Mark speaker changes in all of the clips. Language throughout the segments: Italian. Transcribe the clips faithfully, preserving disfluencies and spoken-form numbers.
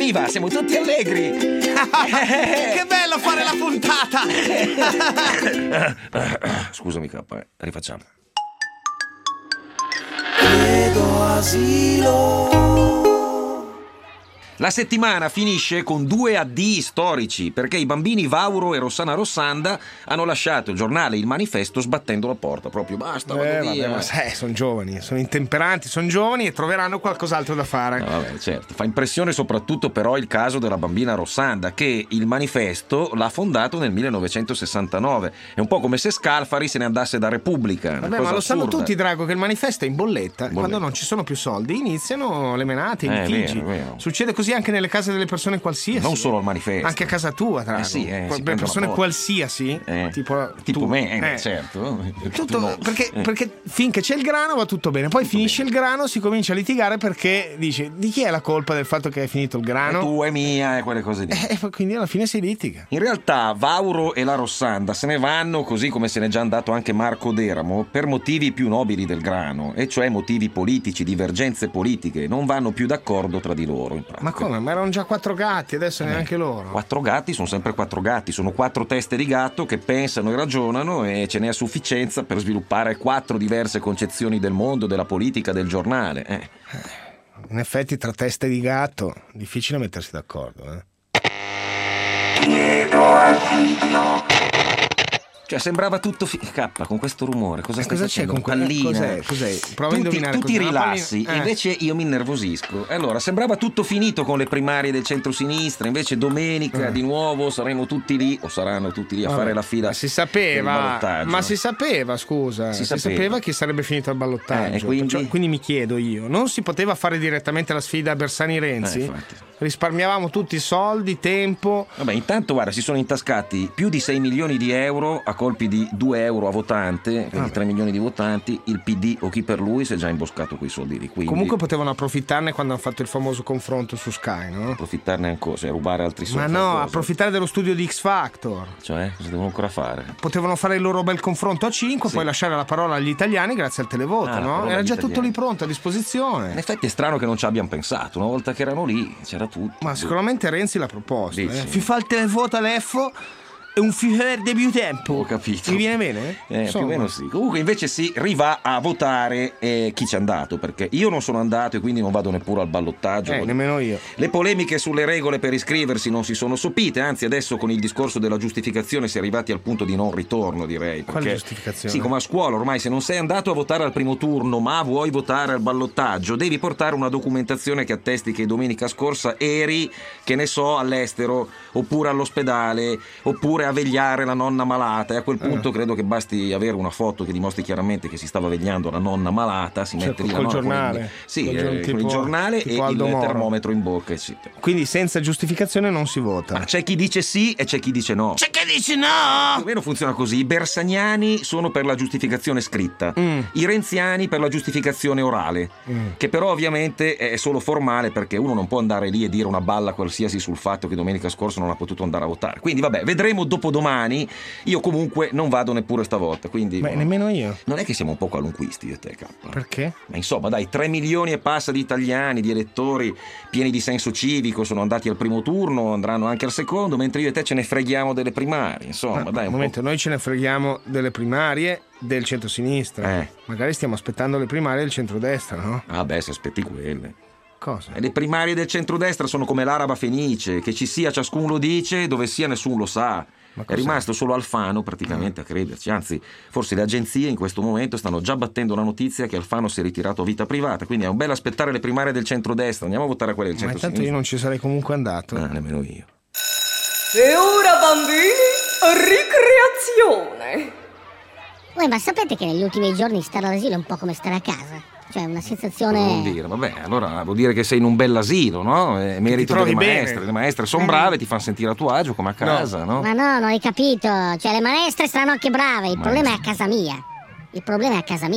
Speaker 1: evviva, siamo tutti allegri.
Speaker 2: Che bello fare la puntata.
Speaker 1: Scusami K, eh. rifacciamo.
Speaker 3: Chiedo asilo.
Speaker 1: La settimana finisce con due addii storici, perché i bambini Vauro e Rossana Rossanda hanno lasciato il giornale Il Manifesto sbattendo la porta. Proprio basta, vado
Speaker 2: Eh,
Speaker 1: via.
Speaker 2: vabbè, ma sai, sono giovani, sono intemperanti, sono giovani e troveranno qualcos'altro da fare.
Speaker 1: No, vabbè, certo. Fa impressione soprattutto però il caso della bambina Rossanda, che il Manifesto l'ha fondato nel millenovecentosessantanove. È un po' come se Scalfari se ne andasse da Repubblica. una
Speaker 2: Vabbè,
Speaker 1: cosa
Speaker 2: ma lo sanno
Speaker 1: assurda.
Speaker 2: tutti, Drago, che il Manifesto è in bolletta.
Speaker 1: Bolletta.
Speaker 2: Quando non ci sono più soldi iniziano le menate, i
Speaker 1: Eh,
Speaker 2: litigi.
Speaker 1: vero, vero.
Speaker 2: Succede così anche nelle case delle persone qualsiasi.
Speaker 1: Non solo al Manifesto.
Speaker 2: Anche a casa tua, Drago.
Speaker 1: Eh sì, eh,
Speaker 2: Que-
Speaker 1: si
Speaker 2: per
Speaker 1: prendono
Speaker 2: persone
Speaker 1: la botta.
Speaker 2: qualsiasi,
Speaker 1: Eh,
Speaker 2: tipo,
Speaker 1: tipo
Speaker 2: tu.
Speaker 1: me, eh,
Speaker 2: Eh.
Speaker 1: certo.
Speaker 2: Tutto,
Speaker 1: Tu no.
Speaker 2: perché,
Speaker 1: Eh.
Speaker 2: perché finché c'è il grano va tutto bene, poi finisce il grano, si comincia a litigare perché dice di chi è la colpa del fatto che è finito il
Speaker 1: È
Speaker 2: grano?
Speaker 1: tu, è mia, e quelle cose lì.
Speaker 2: E poi quindi alla fine si litiga.
Speaker 1: In realtà Vauro e la Rossanda se ne vanno, così come se n'è già andato anche Marco Deramo, per motivi più nobili del grano, e cioè motivi politici, divergenze politiche. Non vanno più d'accordo tra di loro, in pratica.
Speaker 2: Ma come? Ma erano già quattro gatti, adesso
Speaker 1: Eh,
Speaker 2: neanche loro.
Speaker 1: Quattro gatti sono sempre quattro gatti, sono quattro teste di gatto che pensano e ragionano, e ce n'è a sufficienza per sviluppare quattro diverse concezioni del mondo, della politica, del giornale. Eh.
Speaker 2: In effetti tra teste di gatto difficile mettersi d'accordo, eh.
Speaker 3: Chiedo asilo.
Speaker 1: Cioè sembrava tutto fi- K con questo rumore, cosa
Speaker 2: Eh,
Speaker 1: stai
Speaker 2: cosa c'è
Speaker 1: facendo?
Speaker 2: con quella-
Speaker 1: Pallina.
Speaker 2: cos'è? Cos'è? Prova a
Speaker 1: tu ti,
Speaker 2: indovinare
Speaker 1: tu ti
Speaker 2: cos'è. Una
Speaker 1: rilassi,
Speaker 2: pallina- eh.
Speaker 1: invece io mi innervosisco. Allora, sembrava tutto finito con le primarie del centro-sinistra, invece domenica
Speaker 2: Eh.
Speaker 1: di nuovo saremo tutti lì, o saranno tutti lì a
Speaker 2: Vabbè,
Speaker 1: fare la fila.
Speaker 2: ma si
Speaker 1: per il
Speaker 2: sapeva,
Speaker 1: ballottaggio.
Speaker 2: ma si sapeva, scusa,
Speaker 1: Si
Speaker 2: si,
Speaker 1: sapeva.
Speaker 2: sapeva che sarebbe finito il ballottaggio.
Speaker 1: Eh, e quindi?
Speaker 2: Perciò- quindi mi chiedo io, non si poteva fare direttamente la sfida a Bersani-Renzi?
Speaker 1: Eh, infatti.
Speaker 2: Risparmiavamo tutti i soldi, tempo.
Speaker 1: Vabbè, intanto guarda, si sono intascati più di sei milioni di euro a colpi di due euro a votante, quindi tre milioni di votanti. Il P D o chi per lui si è già imboscato quei soldi lì. Quindi
Speaker 2: Comunque potevano approfittarne quando hanno fatto il famoso confronto su Sky, no?
Speaker 1: approfittarne ancora, cioè rubare altri soldi.
Speaker 2: Ma no, approfittare dello studio di X Factor.
Speaker 1: Cioè, cosa devono ancora fare?
Speaker 2: Potevano fare il loro bel confronto a cinque,
Speaker 1: Sì.
Speaker 2: poi lasciare la parola agli italiani grazie al televoto,
Speaker 1: Ah, la
Speaker 2: no?
Speaker 1: parola
Speaker 2: Era
Speaker 1: agli
Speaker 2: già tutto
Speaker 1: italiani.
Speaker 2: lì pronto a
Speaker 1: In
Speaker 2: disposizione.
Speaker 1: effetti è strano che non ci abbiano pensato. Una volta che erano lì c'era tutto.
Speaker 2: Ma sicuramente Renzi l'ha proposto.
Speaker 1: Dici?
Speaker 2: Eh. FIFA il televoto all'Effo e un FIFA verde più tempo.
Speaker 1: Ho capito.
Speaker 2: Mi viene bene?
Speaker 1: Eh, più o
Speaker 2: Insomma.
Speaker 1: meno sì. Comunque invece si rivà a votare eh, chi c'è andato, perché io non sono andato e quindi non vado neppure al ballottaggio.
Speaker 2: Eh, nemmeno io.
Speaker 1: Le polemiche sulle regole per iscriversi non si sono sopite, anzi adesso con il discorso della giustificazione si è arrivati al punto di non ritorno, direi.
Speaker 2: Quale
Speaker 1: perché-
Speaker 2: giustificazione?
Speaker 1: Sì, come a scuola ormai, se non sei andato a votare al primo turno ma vuoi votare al ballottaggio, devi portare una documentazione che attesti che domenica scorsa eri, che ne so, all'estero, oppure all'ospedale, oppure a vegliare la nonna malata, e a quel punto
Speaker 2: Eh.
Speaker 1: credo che basti avere una foto che dimostri chiaramente che si stava vegliando la nonna malata, si
Speaker 2: Cioè,
Speaker 1: mette lì la
Speaker 2: col
Speaker 1: nonna con il-
Speaker 2: giornale.
Speaker 1: sì,
Speaker 2: Col
Speaker 1: eh,
Speaker 2: giorno-
Speaker 1: con
Speaker 2: tipo-
Speaker 1: il giornale e
Speaker 2: tipo Aldo
Speaker 1: il
Speaker 2: Moro.
Speaker 1: termometro in bocca, eccetera.
Speaker 2: Quindi senza giustificazione non si vota.
Speaker 1: Ma c'è chi dice sì e c'è chi dice no.
Speaker 2: C'è che dici
Speaker 1: Più o
Speaker 2: no?
Speaker 1: meno funziona così: i bersaniani sono per la giustificazione scritta,
Speaker 2: Mm.
Speaker 1: i renziani per la giustificazione orale,
Speaker 2: Mm.
Speaker 1: che però ovviamente è solo formale, perché uno non può andare lì e dire una balla qualsiasi sul fatto che domenica scorsa non ha potuto andare a votare. Quindi vabbè, vedremo dopodomani. Io comunque non vado neppure stavolta, quindi
Speaker 2: Beh, nemmeno io.
Speaker 1: non è che siamo un po' qualunquisti io e te, K.
Speaker 2: Perché?
Speaker 1: Ma insomma, dai, tre milioni e passa di italiani, di elettori pieni di senso civico, sono andati al primo turno, andranno anche al secondo, mentre io e te ce ne freghiamo delle primarie. Insomma,
Speaker 2: Ma,
Speaker 1: dai,
Speaker 2: un
Speaker 1: un
Speaker 2: momento,
Speaker 1: po'.
Speaker 2: noi ce ne freghiamo delle primarie del centrosinistra.
Speaker 1: Eh.
Speaker 2: Magari stiamo aspettando le primarie del centrodestra, no?
Speaker 1: Ah, beh, se aspetti quelle.
Speaker 2: Cosa?
Speaker 1: E le primarie del centrodestra sono come l'araba fenice, che ci sia ciascuno lo dice, dove sia nessuno lo sa.
Speaker 2: Ma
Speaker 1: È
Speaker 2: cos'è?
Speaker 1: rimasto solo Alfano praticamente a crederci, anzi forse le agenzie in questo momento stanno già battendo la notizia che Alfano si è ritirato a vita privata, quindi è un bel aspettare le primarie del centrodestra, andiamo a votare quelle del
Speaker 2: Ma intanto
Speaker 1: centro-sinistra.
Speaker 2: io non ci sarei comunque andato.
Speaker 1: Ah, nemmeno io.
Speaker 4: E ora, bambini, ricreazione.
Speaker 5: Uè, ma sapete che negli ultimi giorni stare all'asilo è un po' come stare a casa? Cioè, una
Speaker 1: Cosa vuol
Speaker 5: sensazione...
Speaker 1: dire? Vabbè, allora vuol dire che sei in un bell'asilo, no? È merito
Speaker 2: trovi
Speaker 1: delle
Speaker 2: bene.
Speaker 1: maestre. Le maestre sono
Speaker 5: Eh.
Speaker 1: brave, ti fanno sentire a tuo agio come a casa, no?
Speaker 5: Ma no, non hai capito. Cioè, le maestre saranno anche brave. Il
Speaker 1: Ma-
Speaker 5: problema è a casa mia. Il problema è a casa mia.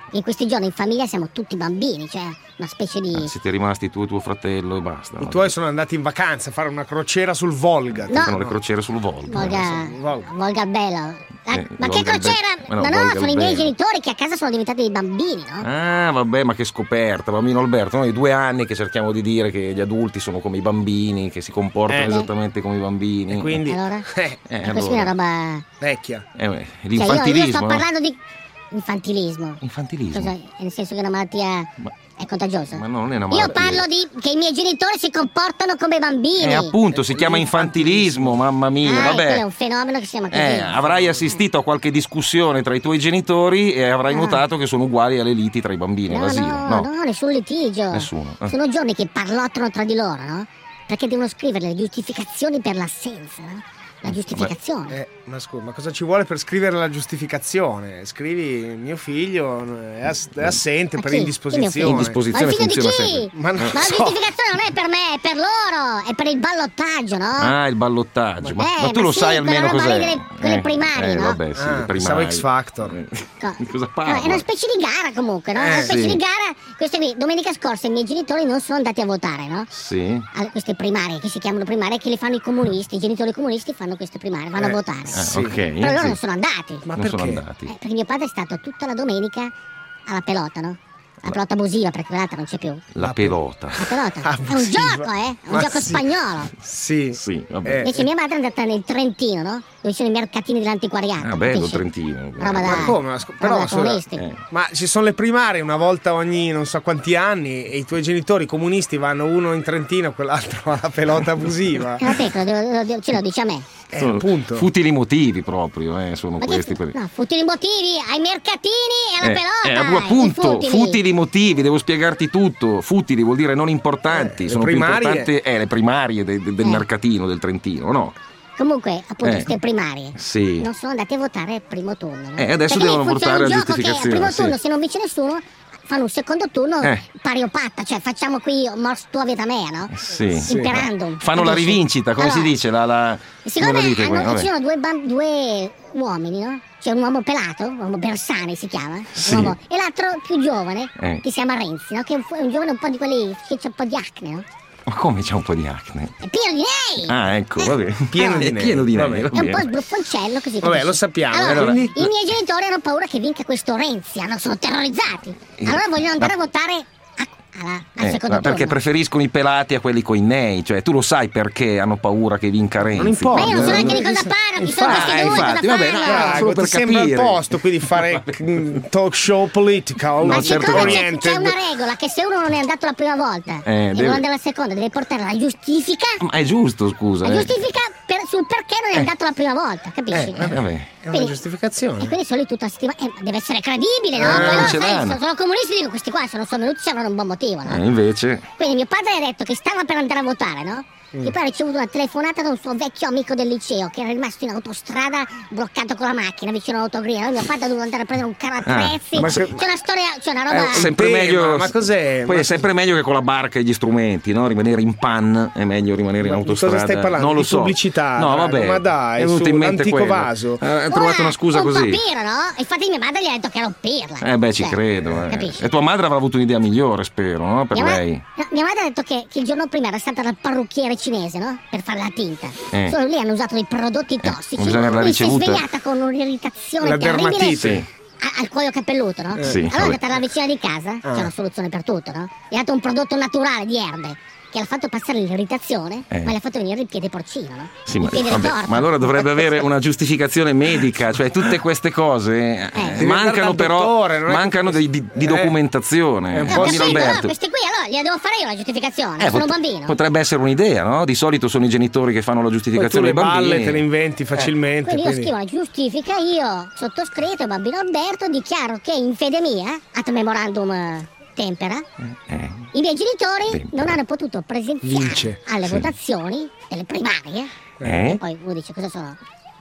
Speaker 5: In questi giorni in famiglia siamo tutti bambini, cioè una specie di...
Speaker 1: Ah, siete rimasti tu e tuo fratello e basta.
Speaker 2: I
Speaker 1: no?
Speaker 2: tuoi sono andati in vacanza a fare una crociera sul Volga.
Speaker 5: No.
Speaker 1: Fanno le crociere sul Volga.
Speaker 5: Volga,
Speaker 2: Volga.
Speaker 5: Volga bello. Ah,
Speaker 1: Eh,
Speaker 5: ma che
Speaker 1: Volga
Speaker 5: crociera?
Speaker 1: Be- ma no,
Speaker 5: no, no,
Speaker 1: Volga
Speaker 5: sono i miei
Speaker 1: Bello.
Speaker 5: genitori che a casa sono diventati dei bambini, no?
Speaker 1: Ah, vabbè, ma che scoperta, bambino Alberto. Noi due anni che cerchiamo di dire che gli adulti sono come i bambini, che si comportano
Speaker 2: Eh.
Speaker 1: esattamente come i bambini.
Speaker 2: E quindi?
Speaker 5: Allora?
Speaker 2: Eh,
Speaker 1: Eh,
Speaker 5: Questa qui è
Speaker 1: allora.
Speaker 5: una roba...
Speaker 2: vecchia.
Speaker 1: Eh, beh,
Speaker 5: Cioè, io,
Speaker 1: l'infantilismo.
Speaker 5: io sto
Speaker 1: no?
Speaker 5: parlando di... Infantilismo.
Speaker 1: Infantilismo.
Speaker 5: Cosa? Nel senso che è una malattia
Speaker 1: Ma-
Speaker 5: è contagiosa?
Speaker 1: Ma non è una
Speaker 5: Io
Speaker 1: malattia.
Speaker 5: parlo di che i miei genitori si comportano come bambini.
Speaker 1: Eh, appunto, si chiama infantilismo, mamma mia,
Speaker 5: Ah, quello
Speaker 1: vabbè.
Speaker 5: è un fenomeno che si chiama così.
Speaker 1: Eh, avrai assistito a qualche discussione tra i tuoi genitori e avrai
Speaker 5: Ah.
Speaker 1: notato che sono uguali alle liti tra i bambini
Speaker 5: No,
Speaker 1: all'asilo.
Speaker 5: no, no, nessun litigio.
Speaker 1: Nessuno, eh.
Speaker 5: Sono giorni che parlottano tra di loro, no? Perché devono scrivere le giustificazioni per l'assenza, no? La giustificazione.
Speaker 2: Eh, ma scusa, ma cosa ci vuole per scrivere la giustificazione? Scrivi mio figlio è, ass- è assente
Speaker 5: Ma
Speaker 2: per
Speaker 5: chi?
Speaker 2: indisposizione.
Speaker 5: Chi è mio
Speaker 1: figlio? Indisposizione
Speaker 5: Ma il figlio di
Speaker 1: funziona
Speaker 5: chi?
Speaker 1: sempre.
Speaker 2: Ma non
Speaker 5: la
Speaker 2: so.
Speaker 5: giustificazione non è per me, è per loro, è per il ballottaggio, no?
Speaker 1: Ah, il ballottaggio. Ma,
Speaker 5: Eh,
Speaker 1: ma tu
Speaker 5: ma
Speaker 1: lo
Speaker 5: sì,
Speaker 1: sai
Speaker 5: quella
Speaker 1: almeno
Speaker 5: roba
Speaker 1: cos'è?
Speaker 5: lì delle- quelle primarie,
Speaker 1: eh,
Speaker 5: no?
Speaker 1: Vabbè, sì,
Speaker 2: Ah,
Speaker 1: le
Speaker 2: pensavo
Speaker 1: primarie.
Speaker 2: X Factor.
Speaker 1: Eh, Di cosa
Speaker 5: No,
Speaker 1: parla?
Speaker 5: è una specie di gara comunque, no? È
Speaker 2: Eh,
Speaker 5: una specie
Speaker 1: sì.
Speaker 5: di gara. Queste qui, domenica scorsa i miei genitori non sono andati a votare, no?
Speaker 1: Sì.
Speaker 5: A queste primarie che si chiamano primarie che le fanno i comunisti, i genitori comunisti fanno queste primarie, vanno
Speaker 2: Eh,
Speaker 5: a votare.
Speaker 1: Ah,
Speaker 2: Sì.
Speaker 1: ok.
Speaker 5: Però loro
Speaker 1: sì.
Speaker 5: non sono andati.
Speaker 2: Ma
Speaker 1: non sono
Speaker 2: perché?
Speaker 1: andati.
Speaker 5: Eh, perché mio padre è stato tutta la domenica alla pelota, no? La pelota abusiva, perché quell'altra non c'è più.
Speaker 1: La pelota.
Speaker 5: La pelota. È un
Speaker 2: Abusiva.
Speaker 5: gioco, eh? È un
Speaker 2: Ma
Speaker 5: gioco
Speaker 2: sì.
Speaker 5: spagnolo.
Speaker 2: Sì.
Speaker 1: Sì, vabbè.
Speaker 2: Eh,
Speaker 5: Invece mia madre è andata nel Trentino, no? Dove ci sono i mercatini dell'antiquariato.
Speaker 1: Ah, bello il
Speaker 5: capisci?
Speaker 1: Trentino.
Speaker 5: Roba da...
Speaker 2: Ma come? Ma scu-
Speaker 5: roba
Speaker 2: però,
Speaker 5: da
Speaker 2: scusa,
Speaker 5: comunisti.
Speaker 1: Eh.
Speaker 2: Ma ci sono le primarie una volta ogni non so quanti anni e i tuoi genitori comunisti vanno uno in Trentino, quell'altro alla pelota abusiva.
Speaker 5: Eh, vabbè, lo devo- lo devo- ce lo dice a me.
Speaker 2: Eh,
Speaker 1: Sono
Speaker 2: appunto.
Speaker 1: futili motivi proprio, eh, sono
Speaker 5: Ma
Speaker 1: questi.
Speaker 5: che,
Speaker 1: per-
Speaker 5: no, futili motivi ai mercatini e alla
Speaker 1: Eh,
Speaker 5: pelota.
Speaker 1: eh, appunto,
Speaker 5: i futili.
Speaker 1: futili motivi, devo spiegarti tutto. Futili vuol dire non importanti,
Speaker 2: Eh, le
Speaker 1: sono
Speaker 2: primarie.
Speaker 1: più importanti eh, le primarie de- de- del
Speaker 5: Eh.
Speaker 1: mercatino del Trentino, no?
Speaker 5: Comunque, appunto,
Speaker 1: Eh.
Speaker 5: queste primarie
Speaker 1: Sì.
Speaker 5: non sono andati a votare al primo turno. No?
Speaker 1: Eh, adesso
Speaker 5: Perché
Speaker 1: devono
Speaker 5: lì funziona
Speaker 1: portare
Speaker 5: un
Speaker 1: la
Speaker 5: gioco che
Speaker 1: giustificazione,
Speaker 5: al primo
Speaker 1: sì.
Speaker 5: turno, se non vince nessuno, fanno un secondo turno
Speaker 1: Eh.
Speaker 5: pari o patta, cioè facciamo qui mors tua vita mea, no?
Speaker 1: Sì.
Speaker 2: Sì.
Speaker 5: Imperandum.
Speaker 1: Fanno la
Speaker 5: capisci?
Speaker 1: rivincita, come
Speaker 5: Allora,
Speaker 1: si dice? La, la...
Speaker 5: E
Speaker 1: come
Speaker 5: siccome
Speaker 1: la dite qua?
Speaker 5: hanno,
Speaker 1: Vabbè.
Speaker 5: ci sono due, bam- due uomini, no? C'è un uomo pelato, un uomo Bersani si chiama, un
Speaker 1: Sì.
Speaker 5: uomo- e l'altro più giovane,
Speaker 1: Eh.
Speaker 5: che si chiama Renzi, no? Che è un, fu- un giovane un po' di quelli che c'ha un po' di acne, no?
Speaker 1: Ma come c'è un po' di acne?
Speaker 5: È pieno di nei!
Speaker 1: Ah, ecco, vabbè.
Speaker 2: Pieno di
Speaker 1: È
Speaker 2: neve.
Speaker 1: pieno di
Speaker 2: Vabbè.
Speaker 1: neve,
Speaker 5: È un po'
Speaker 1: vabbè.
Speaker 5: sbruffoncello così.
Speaker 2: Vabbè,
Speaker 5: capisci?
Speaker 2: lo sappiamo,
Speaker 5: Allora,
Speaker 2: allora.
Speaker 5: i miei genitori hanno paura che vinca questo Renzi, hanno- sono terrorizzati. Allora vogliono andare
Speaker 1: Ma-
Speaker 5: a votare a- alla- al
Speaker 1: Eh,
Speaker 5: secondo
Speaker 1: ma perché
Speaker 5: turno.
Speaker 1: preferiscono i pelati a quelli coi nei, cioè tu lo sai perché hanno paura che vinca Renzi.
Speaker 2: Non importa.
Speaker 5: Ma io non so neanche di cosa
Speaker 2: Infatti-
Speaker 5: parlano, chi sono questi
Speaker 1: Ah,
Speaker 5: due, cosa
Speaker 1: infatti, vabbè, no,
Speaker 5: fanno?
Speaker 1: solo
Speaker 2: Drago,
Speaker 1: per
Speaker 2: ti sembra il
Speaker 1: capire.
Speaker 2: posto qui di fare mm, talk show political,
Speaker 5: Ma
Speaker 1: No, certo
Speaker 5: siccome
Speaker 1: che no.
Speaker 5: c'è,
Speaker 2: oriented.
Speaker 5: c'è una regola che se uno non è andato la prima volta
Speaker 1: Eh,
Speaker 5: e
Speaker 1: deve-
Speaker 5: vuole andare la seconda, deve portare la giustifica,
Speaker 1: Ma è giusto, scusa.
Speaker 5: la
Speaker 1: eh.
Speaker 5: giustifica per- sul perché non è andato la prima volta, capisci?
Speaker 2: Eh,
Speaker 1: Vabbè.
Speaker 2: È una
Speaker 5: Quindi-
Speaker 2: giustificazione.
Speaker 5: E quindi sono lì tutta la settimana. Eh, ma deve essere credibile, no?
Speaker 2: Eh,
Speaker 5: Poi
Speaker 1: non
Speaker 5: loro,
Speaker 1: ce
Speaker 5: sai,
Speaker 1: l'hanno.
Speaker 5: sono, sono comunisti, dico questi qua se non sono venuti ci avranno un buon motivo, no?
Speaker 1: Eh, invece.
Speaker 5: Quindi mio padre ha detto che stava per andare a votare, no?
Speaker 2: Mm.
Speaker 5: E poi ha ricevuto una telefonata da un suo vecchio amico del liceo che era rimasto in autostrada bloccato con la macchina vicino all'autogrill. Allora mio padre ha dovuto andare a prendere un carro attrezzi.
Speaker 2: Ah, ma se-
Speaker 5: C'è una storia, c'è una roba.
Speaker 2: Eh,
Speaker 1: Sempre
Speaker 2: tema,
Speaker 1: meglio.
Speaker 2: ma cos'è?
Speaker 1: Poi
Speaker 2: Ma-
Speaker 1: è sempre meglio che con la barca e gli strumenti, no? Rimanere in pan è meglio rimanere in
Speaker 2: Ma di
Speaker 1: autostrada.
Speaker 2: cosa stai parlando?
Speaker 1: Non lo
Speaker 2: Di
Speaker 1: so.
Speaker 2: pubblicità,
Speaker 1: No,
Speaker 2: Drago,
Speaker 1: vabbè.
Speaker 2: ma dai,
Speaker 1: è venuto
Speaker 2: su,
Speaker 1: in mente
Speaker 2: l'antico
Speaker 1: quello.
Speaker 2: vaso.
Speaker 1: Eh, ha trovato una scusa
Speaker 5: un
Speaker 1: così.
Speaker 5: papiro, no? E infatti mia madre gli ha detto che era un pirla.
Speaker 1: Eh beh, ci
Speaker 5: Cioè,
Speaker 1: credo. eh.
Speaker 5: Capisci?
Speaker 1: E tua madre avrà avuto un'idea migliore, spero, no? Per
Speaker 5: Mia, ma-
Speaker 1: lei.
Speaker 5: no, mia madre ha detto che, che il giorno prima era stata dal parrucchiere cinese, no? Per fare la tinta.
Speaker 1: Eh.
Speaker 5: Solo lì hanno usato dei prodotti tossici.
Speaker 1: bisogna averla
Speaker 5: Lui si è
Speaker 1: ricevuta.
Speaker 5: svegliata con un'irritazione
Speaker 2: La
Speaker 5: terribile
Speaker 2: dermatite.
Speaker 1: Sì.
Speaker 5: a- al cuoio capelluto, no?
Speaker 1: Sì,
Speaker 5: allora è
Speaker 1: vabbè.
Speaker 5: andata alla vicina di casa,
Speaker 2: Ah.
Speaker 5: c'è una soluzione per tutto, no? Gli ha dato un prodotto naturale di erbe che l'ha fatto passare l'irritazione,
Speaker 1: Eh.
Speaker 5: ma gli ha fatto venire il piede porcino, no?
Speaker 1: Sì,
Speaker 5: il
Speaker 1: ma,
Speaker 5: piede
Speaker 1: vabbè,
Speaker 5: ritorto.
Speaker 1: ma allora dovrebbe avere una giustificazione medica, cioè tutte queste cose eh,
Speaker 5: Devi
Speaker 2: andare
Speaker 1: mancano
Speaker 2: dal
Speaker 1: però
Speaker 2: dottore, non è che-
Speaker 1: mancano di, di- di
Speaker 2: Eh.
Speaker 1: documentazione.
Speaker 2: È un
Speaker 5: Eh,
Speaker 2: po'
Speaker 5: ho
Speaker 1: Bambino
Speaker 5: capito, no,
Speaker 1: Alberto.
Speaker 5: questi qui allora gliela devo fare io la giustificazione,
Speaker 1: Eh,
Speaker 5: sono un
Speaker 1: pot-
Speaker 5: bambino.
Speaker 1: Potrebbe essere un'idea, no? Di solito sono i genitori che fanno la
Speaker 2: Poi tu
Speaker 1: giustificazione
Speaker 2: le
Speaker 1: ai bambini.
Speaker 2: balle te le inventi facilmente.
Speaker 5: Quindi io
Speaker 2: quindi-
Speaker 5: scrivo la giustifica, io sottoscritto, bambino Alberto, dichiaro che in fede mia, ad memorandum eh, tempera,
Speaker 1: Eh,
Speaker 5: i miei genitori
Speaker 1: Tempera.
Speaker 5: non hanno potuto presenziare
Speaker 2: Vince,
Speaker 5: alle
Speaker 1: sì.
Speaker 5: votazioni delle primarie.
Speaker 1: eh?
Speaker 5: E poi uno dice cosa sono?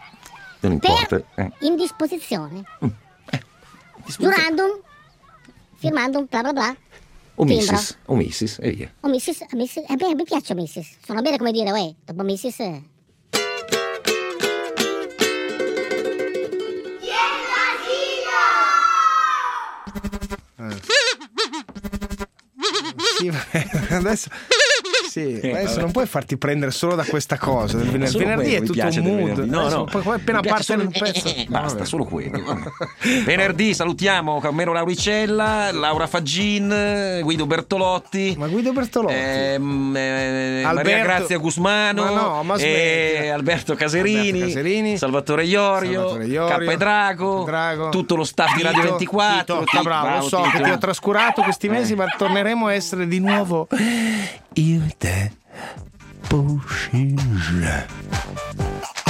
Speaker 1: Non importa.
Speaker 5: Per
Speaker 1: Eh.
Speaker 5: indisposizione. Giurandum, firmandum, bla bla bla.
Speaker 1: O
Speaker 5: timbro.
Speaker 1: missis, o missis, e via.
Speaker 5: O missis, missis, eh beh, mi piace missis. Sono bene come dire, uè, dopo missis... eh.
Speaker 3: Chiedi l'asilo!
Speaker 2: Sì, adesso sì, adesso non puoi farti prendere solo da questa cosa. Il venerdì,
Speaker 1: Solo
Speaker 2: venerdì
Speaker 1: quello
Speaker 2: è
Speaker 1: mi
Speaker 2: tutto
Speaker 1: piace
Speaker 2: un
Speaker 1: del
Speaker 2: mood.
Speaker 1: venerdì. No,
Speaker 2: Adesso
Speaker 1: no.
Speaker 2: poi appena
Speaker 1: Mi piace
Speaker 2: parte
Speaker 1: solo-
Speaker 2: un pezzo.
Speaker 1: eh, eh, basta,
Speaker 2: vabbè.
Speaker 1: solo quello. Venerdì salutiamo Carmelo Lauricella, Laura Faggin, Guido Bertolotti.
Speaker 2: Ma Guido Bertolotti.
Speaker 1: ehm, eh, Maria
Speaker 2: Alberto-
Speaker 1: Grazia Gusmano,
Speaker 2: Ma no, ma
Speaker 1: eh,
Speaker 2: smettila.
Speaker 1: Alberto Caserini,
Speaker 2: Alberto Caserini,
Speaker 1: Salvatore Iorio,
Speaker 2: Salvatore Iorio,
Speaker 1: K e Drago,
Speaker 2: K e Drago,
Speaker 1: tutto lo staff di Radio
Speaker 2: Tito,
Speaker 1: ventiquattro.
Speaker 2: Tito, sta bravo, lo so
Speaker 1: Tito.
Speaker 2: che ti ho trascurato questi mesi, ma torneremo a essere di nuovo io e te. Pushin.